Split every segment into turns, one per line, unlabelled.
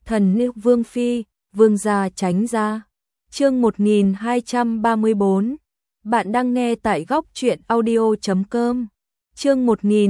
Thần nữ Vương Phi, Vương gia tránh ra. Chương 1234. Bạn đang nghe tại góc truyện audio.com. Chương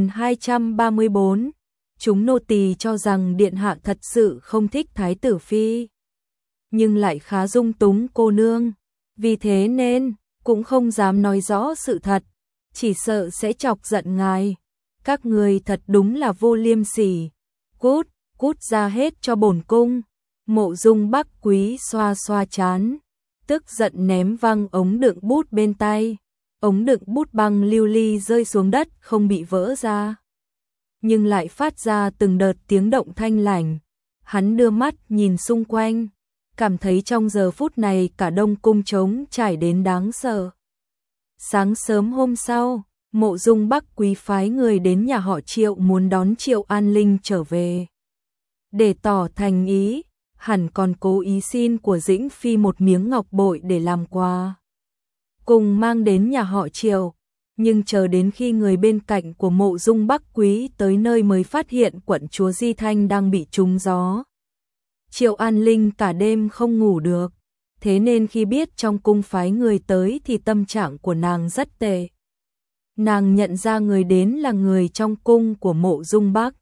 1234. Chúng nô tỳ cho rằng điện hạ thật sự không thích Thái tử Phi, nhưng lại khá dung túng cô nương, vì thế nên cũng không dám nói rõ sự thật, chỉ sợ sẽ chọc giận ngài. Các người thật đúng là vô liêm sỉ. Cút, cút ra hết cho bổn cung. Mộ Dung Bắc Quý xoa xoa trán, tức giận ném văng ống đựng bút bên tay. Ống đựng bút băng lưu ly rơi xuống đất không bị vỡ ra, nhưng lại phát ra từng đợt tiếng động thanh lành. Hắn đưa mắt nhìn xung quanh, cảm thấy trong giờ phút này cả Đông Cung trống trải đến đáng sợ. Sáng sớm hôm sau, Mộ Dung Bắc Quý phái người đến nhà họ Triệu muốn đón Triệu An Linh trở về. Để tỏ thành ý, hẳn còn cố ý xin của Dĩnh Phi một miếng ngọc bội để làm quà, cùng mang đến nhà họ Triệu. Nhưng chờ đến khi người bên cạnh của Mộ Dung Bắc Quý tới nơi mới phát hiện quận chúa Di Thanh đang bị trúng gió. Triệu An Linh cả đêm không ngủ được, thế nên khi biết trong cung phái người tới thì tâm trạng của nàng rất tệ. Nàng nhận ra người đến là người trong cung của Mộ Dung Bắc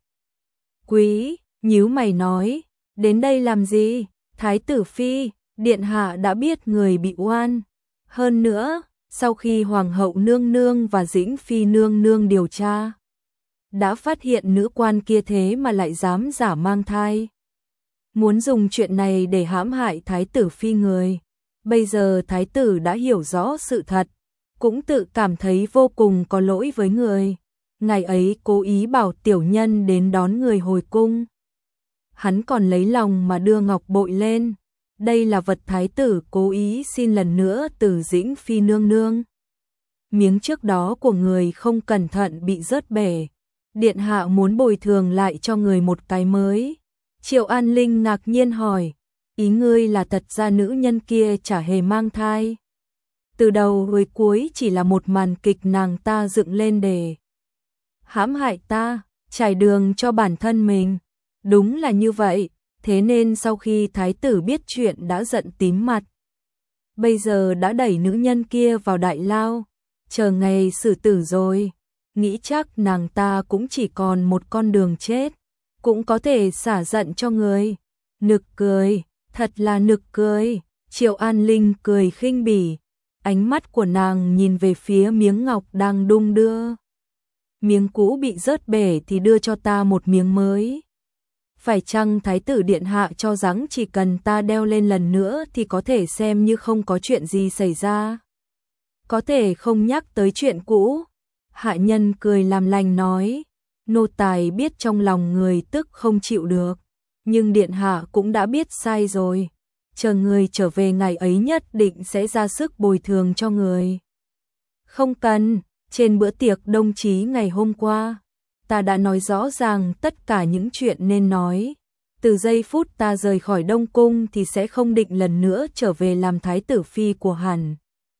Quý, nhíu mày nói, đến đây làm gì? Thái tử Phi, điện hạ đã biết người bị oan. Hơn nữa, sau khi Hoàng hậu nương nương và Dĩnh Phi nương nương điều tra, đã phát hiện nữ quan kia thế mà lại dám giả mang thai, muốn dùng chuyện này để hãm hại Thái tử Phi người. Bây giờ Thái tử đã hiểu rõ sự thật, cũng tự cảm thấy vô cùng có lỗi với người. Ngày ấy cố ý bảo tiểu nhân đến đón người hồi cung. Hắn còn lấy lòng mà đưa ngọc bội lên. Đây là vật Thái tử cố ý xin lần nữa từ Dĩnh Phi nương nương. Miếng trước đó của người không cẩn thận bị rớt bể. Điện hạ muốn bồi thường lại cho người một cái mới. Triệu An Linh ngạc nhiên hỏi, ý ngươi là thật ra nữ nhân kia chả hề mang thai? Từ đầu tới cuối chỉ là một màn kịch nàng ta dựng lên để hãm hại ta, trải đường cho bản thân mình. Đúng là như vậy, thế nên sau khi thái tử biết chuyện đã giận tím mặt. Bây giờ đã đẩy nữ nhân kia vào đại lao, chờ ngày xử tử rồi. Nghĩ chắc nàng ta cũng chỉ còn một con đường chết, cũng có thể xả giận cho người. Nực cười, thật là nực cười. Triệu An Linh cười khinh bỉ, ánh mắt của nàng nhìn về phía miếng ngọc đang đung đưa. Miếng cũ bị rớt bể thì đưa cho ta một miếng mới. Phải chăng Thái tử điện hạ cho rằng chỉ cần ta đeo lên lần nữa thì có thể xem như không có chuyện gì xảy ra, có thể không nhắc tới chuyện cũ? Hạ nhân cười làm lành nói, nô tài biết trong lòng người tức không chịu được, nhưng điện hạ cũng đã biết sai rồi. Chờ người trở về ngày ấy nhất định sẽ ra sức bồi thường cho người. Không cần, trên bữa tiệc đồng chí ngày hôm qua, ta đã nói rõ ràng tất cả những chuyện nên nói. Từ giây phút ta rời khỏi Đông Cung thì sẽ không định lần nữa trở về làm Thái tử Phi của hắn.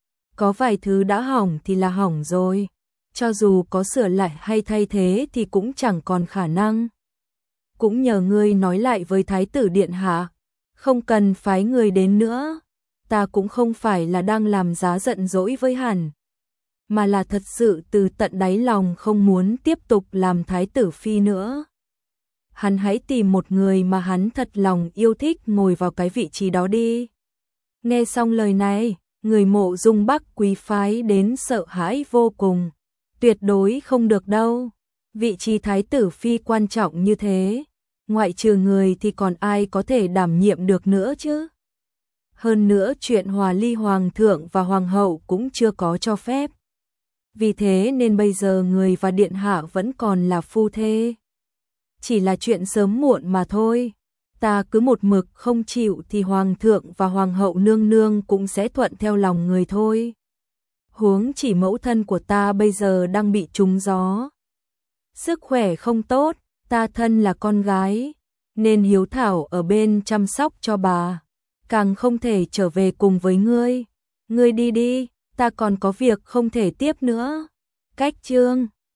Có vài thứ đã hỏng thì là hỏng rồi, cho dù có sửa lại hay thay thế thì cũng chẳng còn khả năng. Cũng nhờ ngươi nói lại với Thái tử điện hạ, không cần phái người đến nữa. Ta cũng không phải là đang làm giá giận dỗi với hắn, mà là thật sự từ tận đáy lòng không muốn tiếp tục làm Thái tử Phi nữa. Hắn hãy tìm một người mà hắn thật lòng yêu thích ngồi vào cái vị trí đó đi. Nghe xong lời này, người Mộ Dung Bắc Quý phái đến sợ hãi vô cùng. Tuyệt đối không được đâu. Vị trí Thái tử Phi quan trọng như thế, ngoại trừ người thì còn ai có thể đảm nhiệm được nữa chứ? Hơn nữa chuyện hòa ly hoàng thượng và hoàng hậu cũng chưa có cho phép. Vì thế nên bây giờ người và điện hạ vẫn còn là phu thê. Chỉ là chuyện sớm muộn mà thôi. Ta cứ một mực không chịu thì hoàng thượng và hoàng hậu nương nương cũng sẽ thuận theo lòng người thôi. Huống chỉ mẫu thân của ta bây giờ đang bị trúng gió, sức khỏe không tốt, ta thân là con gái nên hiếu thảo ở bên chăm sóc cho bà, càng không thể trở về cùng với ngươi. Ngươi đi đi, ta còn có việc không thể tiếp nữa. Cách chương